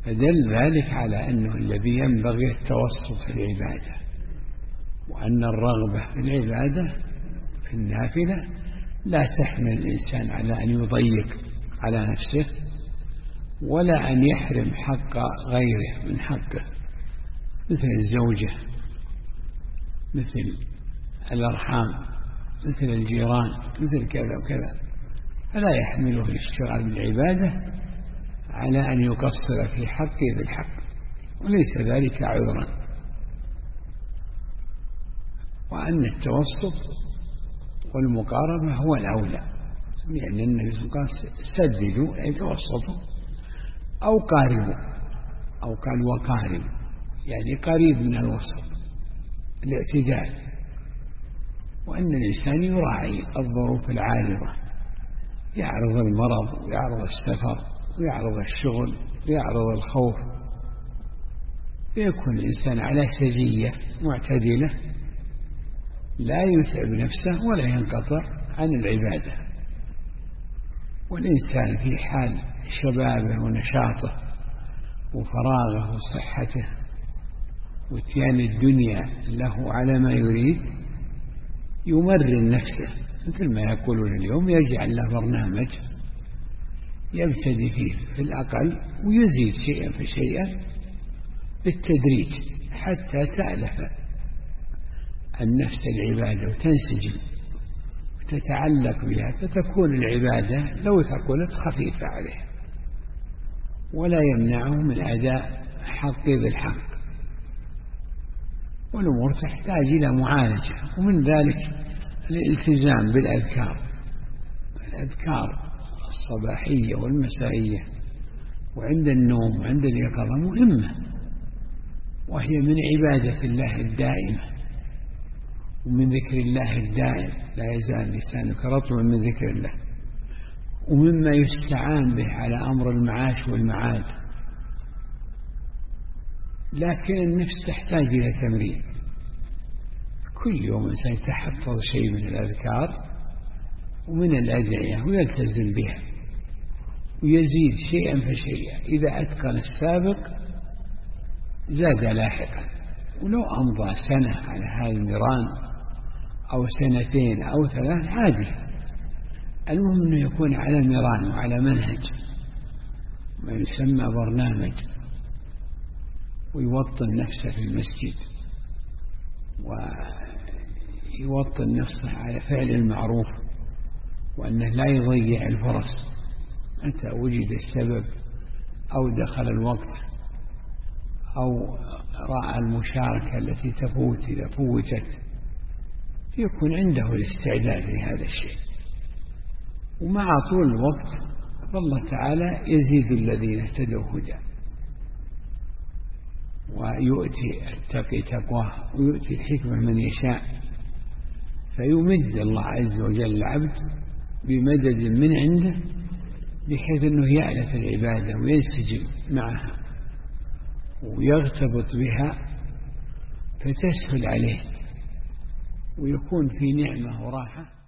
فدل ذلك على أنه الذي ينبغي التوسط في العبادة، وأن الرغبة في العبادة في النافلة لا تحمل الإنسان على أن يضيق على نفسه ولا أن يحرم حق غيره من حقه، مثل الزوجة، مثل الأرحام، مثل الجيران، مثل كذا وكذا، فلا يحمله الاشتغال بالعبادة على أن يقصر في حق ذي الحق، وليس ذلك عذرا. وأن التوسط والمقاربة هو الأولى، لأن النبي صلى الله عليه وسلم سددوا أي توسطوا أو قاربوا، أو قال وقاربوا، يعني قريب من الوسط، الاعتدال. وأن الإنسان يراعي الظروف العارضة، يعرض المرض ويعرض السفر ويعرض الشغل ويعرض الخوف، فيكون الإنسان على سجية معتدلة لا يتعب نفسه ولا ينقطع عن العبادة. والإنسان في حال شبابه ونشاطه وفراغه وصحته واتيان الدنيا له على ما يريد يمرن نفسه، مثل ما يقولون اليوم، يجعل له برنامج يبتدي فيه في الأقل ويزيد شيئا فشيئا بالتدريج حتى تألف النفس العبادة وتنسجم وتتعلق بها، فتكون العبادة لو ثقلت خفيفة عليه ولا يمنعه من أداء حق بالحق. والأمور تحتاج إلى معالجة، ومن ذلك الالتزام بالأذكار، الأذكار الصباحية والمسائية وعند النوم وعند اليقظة مهمة، وهي من عبادة الله الدائمة ومن ذكر الله الدائم، لا يزال لسانك رطبا من ذكر الله، ومما يستعان به على أمر المعاش والمعاد. لكن النفس تحتاج إلى تمرين، كل يوم سيتحفظ شيء من الأذكار ومن الأدعية ويلتزم بها ويزيد شيئا فشيئا، إذا أتقن السابق زاد لاحقا. ولو أمضى سنة على هذا النيران أو سنتين أو 3 عادي، المهم أنه يكون على نيران وعلى منهج ما يسمى برنامج، ويوطن نفسه في المسجد ويوطن نفسه على فعل المعروف، وأنه لا يضيع الفرص متى وجد السبب أو دخل الوقت أو رأى المشاركة التي تفوت إذا فوتت، يكون عنده الاستعداد لهذا الشيء. ومع طول الوقت فالله تعالى يزيد الذين اهتدوا هدى، ويؤتي التقي تقواه ويؤتي الحكمة من يشاء، فيمد الله عز وجل العبد بمدد من عنده بحيث أنه يألف العبادة وينسجم معها ويغتبط بها فتسهل عليه ويكون في نعمة وراحة.